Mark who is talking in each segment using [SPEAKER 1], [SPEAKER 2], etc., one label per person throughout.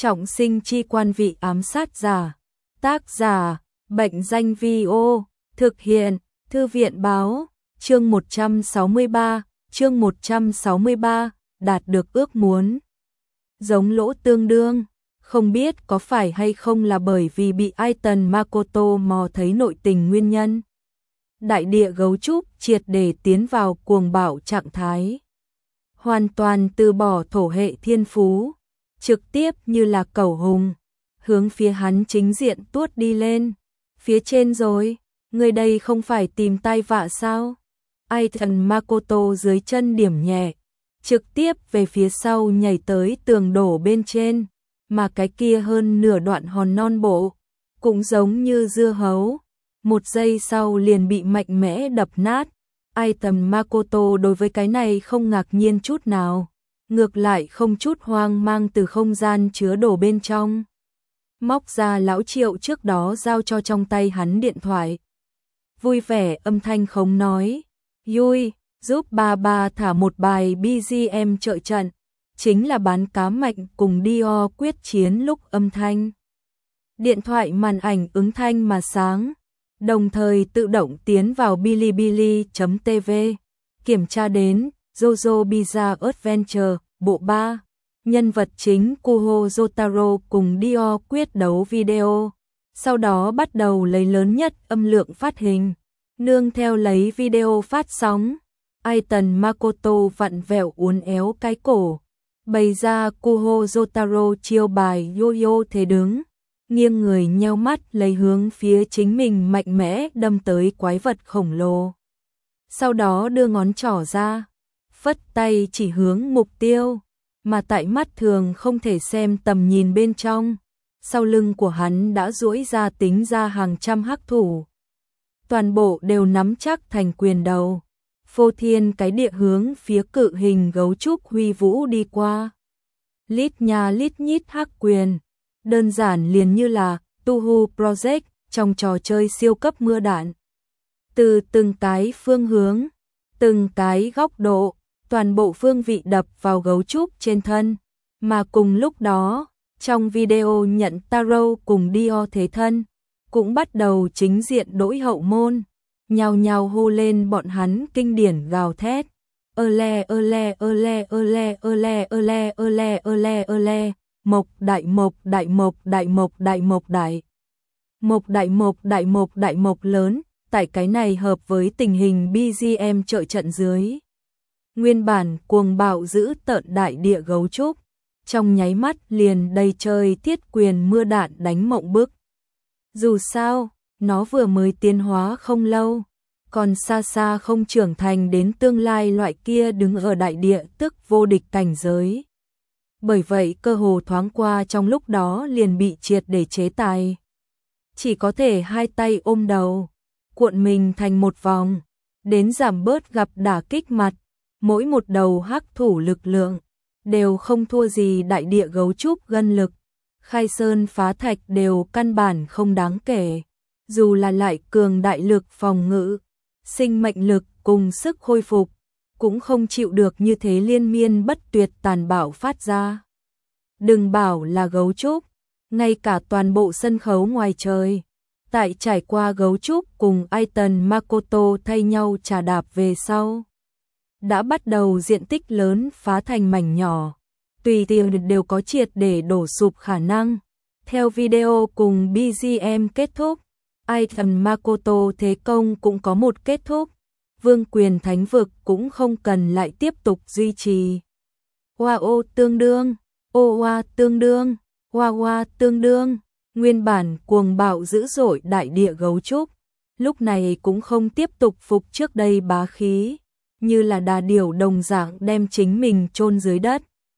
[SPEAKER 1] Trọng sinh chi quan vị ám sát giả. Tác giả, Bệnh danh Vi-ô, thực hiện, Thư viện báo, chương 163, đạt được ước muốn. Giống lỗ tương đương, không biết có phải hay không là bởi vì bị Aitan Makoto mò thấy nội tình nguyên nhân. Đại địa gấu trúc triệt để tiến vào cuồng bạo trạng thái. Hoàn toàn từ bỏ thổ hệ thiên phú, trực tiếp như là cẩu hùng, hướng phía hắn chính diện tuốt đi lên. Phía trên rồi, người đây không phải tìm tai vạ sao? Aitan Makoto dưới chân điểm nhẹ, trực tiếp về phía sau nhảy tới tường đổ bên trên, mà cái kia hơn nửa đoạn hòn non bộ, cũng giống như dưa hấu, một giây sau liền bị mạnh mẽ đập nát. Aitan Makoto đối với cái này không ngạc nhiên chút nào, ngược lại không chút hoang mang từ không gian chứa đồ bên trong móc ra lão Triệu trước đó giao cho trong tay hắn điện thoại. Vui vẻ âm thanh khống nói, Yui, giúp ba thả một bài BGM trợ trận, chính là bán cá mạch cùng Dio quyết chiến lúc âm thanh. Điện thoại màn ảnh ứng thanh mà sáng, đồng thời tự động tiến vào Bilibili.tv, kiểm tra đến JoJo Bizarre Adventure, bộ 3. Nhân vật chính Kuho Jotaro cùng Dio quyết đấu video, sau đó bắt đầu lấy lớn nhất âm lượng phát hình. Nương theo lấy video phát sóng, Aitan Makoto vặn vẹo uốn éo cái cổ, bày ra Kuho Jotaro chiêu bài yo-yo thế đứng, nghiêng người nheo mắt lấy hướng phía chính mình mạnh mẽ đâm tới quái vật khổng lồ. Sau đó đưa ngón trỏ ra, phất tay chỉ hướng mục tiêu, mà tại mắt thường không thể xem tầm nhìn bên trong, sau lưng của hắn đã duỗi ra tính ra hàng trăm hắc thủ. Toàn bộ đều nắm chắc thành quyền đầu, phô thiên cái địa hướng phía cự hình gấu trúc huy vũ đi qua. Lít nha lít nhít hắc quyền, đơn giản liền như là Touhou Project trong trò chơi siêu cấp mưa đạn. Từ từng cái phương hướng, từng cái góc độ, toàn bộ phương vị đập vào gấu trúc trên thân, mà cùng lúc đó, trong video nhận Taro cùng Dio thế thân, cũng bắt đầu chính diện đối hậu môn, nhào nhào hô lên bọn hắn kinh điển gào thét. Ole, mộc đại mộc đại mộc đại mộc đại mộc đại. Mộc đại mộc đại mộc đại mộc lớn, tại cái này hợp với tình hình BGM trợ trận dưới. Nguyên bản cuồng bạo giữ tợn đại địa gấu trúc, trong nháy mắt liền đầy trời thiết quyền mưa đạn đánh mộng bức. Dù sao, nó vừa mới tiến hóa không lâu, còn xa xa không trưởng thành đến tương lai loại kia đứng ở đại địa tức vô địch cảnh giới. Bởi vậy cơ hồ thoáng qua trong lúc đó liền bị triệt để chế tài. Chỉ có thể hai tay ôm đầu, cuộn mình thành một vòng, đến giảm bớt gặp đả kích mặt. Mỗi một đầu hắc thủ lực lượng đều không thua gì đại địa gấu trúc gân lực, khai sơn phá thạch đều căn bản không đáng kể, dù là lại cường đại lực phòng ngự, sinh mệnh lực cùng sức khôi phục, cũng không chịu được như thế liên miên bất tuyệt tàn bạo phát ra. Đừng bảo là gấu trúc, ngay cả toàn bộ sân khấu ngoài trời, tại trải qua gấu trúc cùng Aitan Makoto thay nhau trà đạp về sau, đã bắt đầu diện tích lớn phá thành mảnh nhỏ, tùy tiện đều có triệt để đổ sụp khả năng. Theo video cùng BGM kết thúc, Aitan Makoto thế công cũng có một kết thúc, vương quyền thánh vực cũng không cần lại tiếp tục duy trì. Wow tương đương, oa tương đương, wow tương đương, nguyên bản cuồng bạo dữ dội đại địa gấu trúc, lúc này cũng không tiếp tục phục trước đây bá khí, như là đà điểu đồng dạng đem chính mình chôn dưới đất.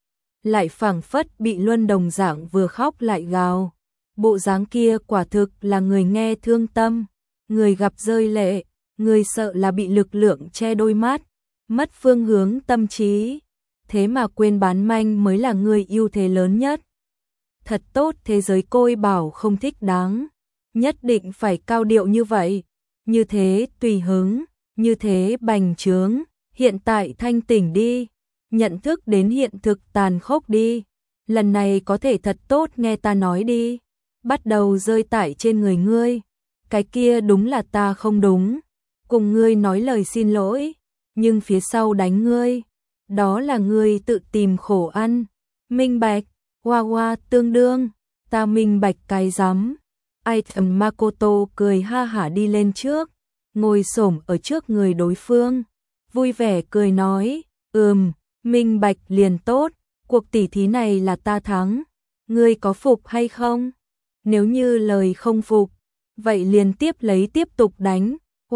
[SPEAKER 1] Lại phảng phất bị luân đồng dạng vừa khóc lại gào. Bộ dáng kia quả thực là người nghe thương tâm, người gặp rơi lệ, người sợ là bị lực lượng che đôi mắt, mất phương hướng tâm trí. Thế mà quên bán manh mới là người ưu thế lớn nhất. Thật tốt thế giới côi bảo không thích đáng, nhất định phải cao điệu như vậy, như thế tùy hứng, như thế bành trướng. Hiện tại thanh tỉnh đi, nhận thức đến hiện thực tàn khốc đi, lần này có thể thật tốt nghe ta nói đi. Bắt đầu rơi tại trên người ngươi. Cái kia đúng là ta không đúng. Cùng ngươi nói lời xin lỗi. Nhưng phía sau đánh ngươi. Đó là ngươi tự tìm khổ ăn. Minh bạch, Hoa tương đương. Ta minh bạch cái rắm. Item Makoto cười ha hả đi lên trước. Ngồi xổm ở trước người đối phương. Vui vẻ cười nói. Minh bạch liền tốt. Cuộc tỉ thí này là ta thắng. Ngươi có phục hay không? Nếu như lời không phục, vậy liền tiếp lấy tiếp tục đánh.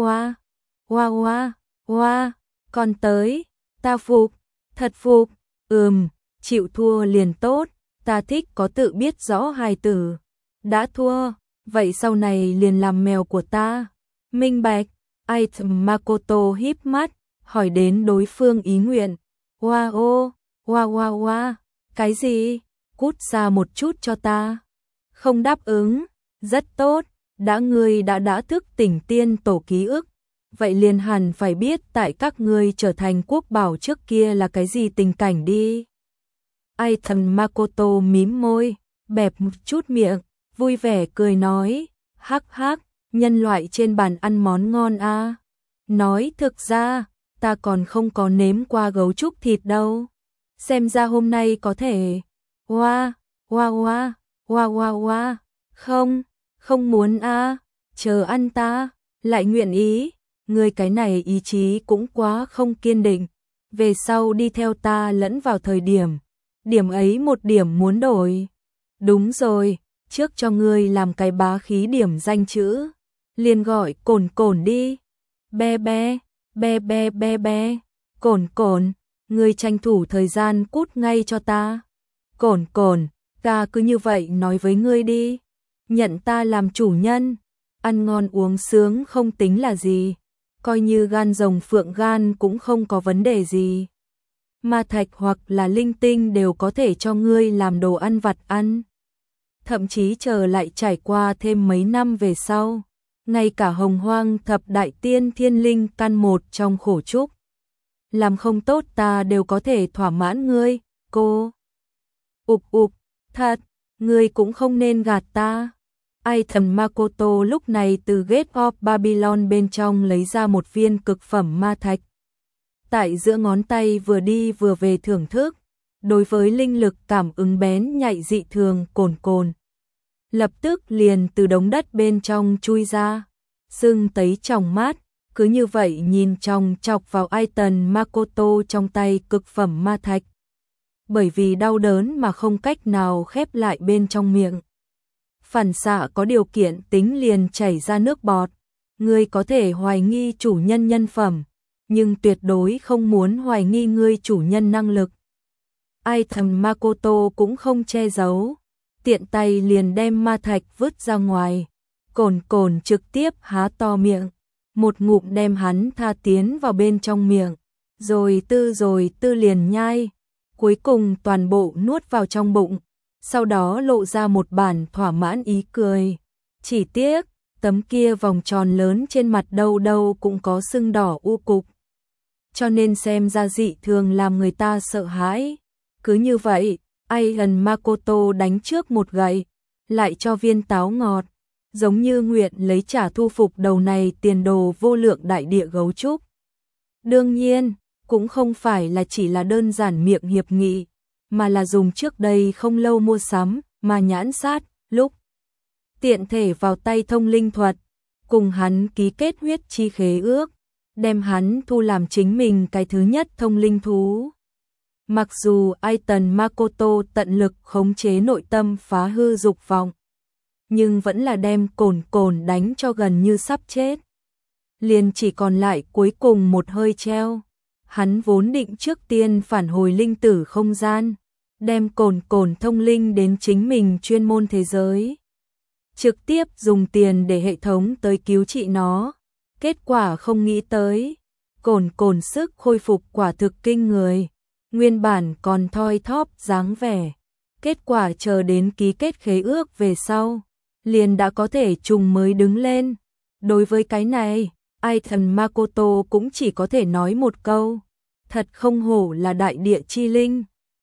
[SPEAKER 1] Hoa, còn tới, ta phục, thật phục. Chịu thua liền tốt, ta thích có tự biết rõ hài tử. Đã thua, vậy sau này liền làm mèo của ta. Minh bạch. Item Makoto híp mắt, hỏi đến đối phương ý nguyện. Hoa, cái gì? Cút xa một chút cho ta. Không đáp ứng, rất tốt, ngươi đã thức tỉnh tiên tổ ký ức, vậy liền hẳn phải biết tại các ngươi trở thành quốc bảo trước kia là cái gì tình cảnh đi. Item Makoto mím môi, bẹp một chút miệng, vui vẻ cười nói, hắc, nhân loại trên bàn ăn món ngon a. Nói thực ra, ta còn không có nếm qua gấu trúc thịt đâu. Xem ra hôm nay có thể. Hoa, không muốn a, chờ ăn ta, lại nguyện ý, ngươi cái này ý chí cũng quá không kiên định, về sau đi theo ta lẫn vào thời điểm ấy một điểm muốn đổi. Đúng rồi, trước cho ngươi làm cái bá khí điểm danh chữ, liền gọi cồn đi. Be, cồn, ngươi tranh thủ thời gian cút ngay cho ta. Cồn, ta cứ như vậy nói với ngươi đi. Nhận ta làm chủ nhân, ăn ngon uống sướng không tính là gì, coi như gan rồng phượng gan cũng không có vấn đề gì. Ma thạch hoặc là linh tinh đều có thể cho ngươi làm đồ ăn vặt ăn. Thậm chí chờ lại trải qua thêm mấy năm về sau, ngay cả hồng hoang thập đại tiên thiên linh căn một trong khổ trúc. Làm không tốt ta đều có thể thỏa mãn ngươi, cô. Thật, ngươi cũng không nên gạt ta. Item Makoto lúc này từ Gate of Babylon bên trong lấy ra một viên cực phẩm ma thạch. Tại giữa ngón tay vừa đi vừa về thưởng thức, đối với linh lực cảm ứng bén nhạy dị thường cồn. Lập tức liền từ đống đất bên trong chui ra, sưng tấy tròng mắt, cứ như vậy nhìn chòng chọc vào Item Makoto trong tay cực phẩm ma thạch. Bởi vì đau đớn mà không cách nào khép lại bên trong miệng. Phản xạ có điều kiện tính liền chảy ra nước bọt. Ngươi có thể hoài nghi chủ nhân nhân phẩm, nhưng tuyệt đối không muốn hoài nghi ngươi chủ nhân năng lực. Item Makoto cũng không che giấu, tiện tay liền đem ma thạch vứt ra ngoài. Cồn trực tiếp há to miệng, một ngụm đem hắn tha tiến vào bên trong miệng, rồi tư liền nhai, cuối cùng toàn bộ nuốt vào trong bụng, sau đó lộ ra một bản thỏa mãn ý cười. Chỉ tiếc, tấm kia vòng tròn lớn trên mặt đâu cũng có sưng đỏ u cục, cho nên xem ra dị thường làm người ta sợ hãi. Cứ như vậy, Item Makoto đánh trước một gậy, lại cho viên táo ngọt, giống như nguyện lấy trả thu phục đầu này tiền đồ vô lượng đại địa gấu trúc. Đương nhiên, cũng không phải là chỉ là đơn giản miệng hiệp nghị, mà là dùng trước đây không lâu mua sắm mà nhãn sát, lúc tiện thể vào tay thông linh thuật, cùng hắn ký kết huyết chi khế ước, đem hắn thu làm chính mình cái thứ nhất thông linh thú. Mặc dù Item Makoto tận lực khống chế nội tâm phá hư dục vọng, nhưng vẫn là đem cồn đánh cho gần như sắp chết. Liền chỉ còn lại cuối cùng một hơi treo. Hắn vốn định trước tiên phản hồi linh tử không gian, đem cồn thông linh đến chính mình chuyên môn thế giới, trực tiếp dùng tiền để hệ thống tới cứu trị nó. Kết quả không nghĩ tới, cồn sức khôi phục quả thực kinh người, nguyên bản còn thoi thóp dáng vẻ, kết quả chờ đến ký kết khế ước về sau, liền đã có thể trùng mới đứng lên. Đối với cái này, Item Makoto cũng chỉ có thể nói một câu, thật không hổ là đại địa chi linh.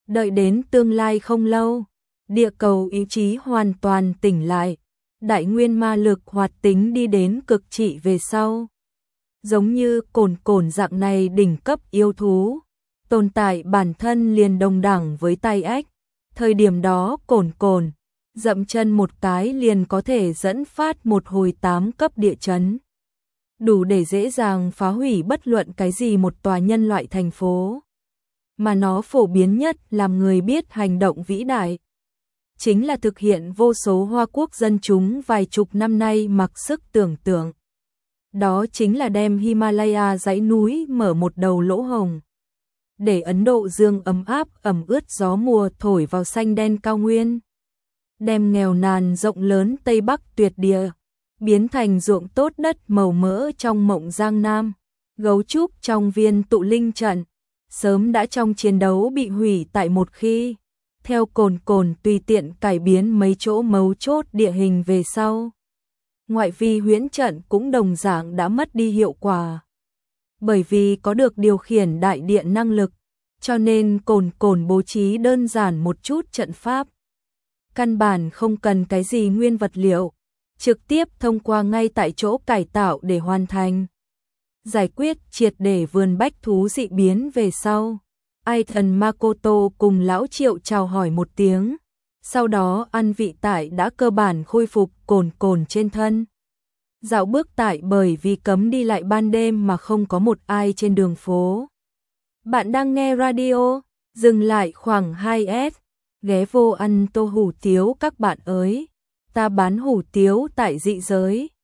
[SPEAKER 1] Đợi đến tương lai không lâu, địa cầu ý chí hoàn toàn tỉnh lại, đại nguyên ma lực hoạt tính đi đến cực trị về sau. Giống như cồn cồn dạng này đỉnh cấp yêu thú, tồn tại bản thân liền đồng đẳng với tay ếch. Thời điểm đó cồn cồn, dậm chân một cái liền có thể dẫn phát một hồi 8 cấp địa chấn. Đủ để dễ dàng phá hủy bất luận cái gì một tòa nhân loại thành phố. Mà nó phổ biến nhất làm người biết hành động vĩ đại. Chính là thực hiện vô số Hoa Quốc dân chúng vài chục năm nay mặc sức tưởng tượng. Đó chính là đem Himalaya dãy núi mở một đầu lỗ hồng. Để Ấn Độ Dương ấm áp ẩm ướt gió mùa thổi vào xanh đen cao nguyên. Đem nghèo nàn rộng lớn Tây Bắc tuyệt địa, biến thành ruộng tốt đất màu mỡ trong mộng Giang Nam. Gấu trúc trong viên tụ linh trận, sớm đã trong chiến đấu bị hủy tại một khi. Theo cồn cồn tùy tiện cải biến mấy chỗ mấu chốt địa hình về sau. Ngoại vi huyễn trận cũng đồng dạng đã mất đi hiệu quả. Bởi vì có được điều khiển đại điện năng lực, cho nên cồn cồn bố trí đơn giản một chút trận pháp. Căn bản không cần cái gì nguyên vật liệu, trực tiếp thông qua ngay tại chỗ cải tạo để hoàn thành. Giải quyết triệt để vườn bách thú dị biến về sau. Aitan Makoto cùng lão Triệu chào hỏi một tiếng, sau đó ăn vị tại đã cơ bản khôi phục cồn cồn trên thân. Dạo bước tại bởi vì cấm đi lại ban đêm mà không có một ai trên đường phố. Bạn đang nghe radio, dừng lại khoảng 2S, ghé vô ăn tô hủ tiếu các bạn ơi. Ta bán hủ tiếu tại dị giới.